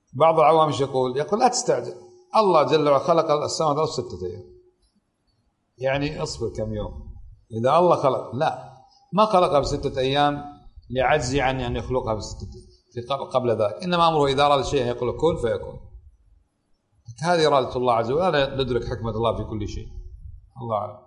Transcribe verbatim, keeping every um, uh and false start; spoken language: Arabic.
بعض العوام ايش يقول؟ يقول لا تستعجل، الله جل وعلا خلق السماوات والأرض ستة أيام، يعني اصبر كم يوم. إذا الله خلق، لا، ما خلقها بستة أيام لعجزي عن أن يخلقها بستة في قبل ذلك، إنما أمره إذا أراد شيئا يقول كن فيكون. هذه إرادة الله عز وجل، لا ندرك حكمة الله في كل شيء. الله أعلم.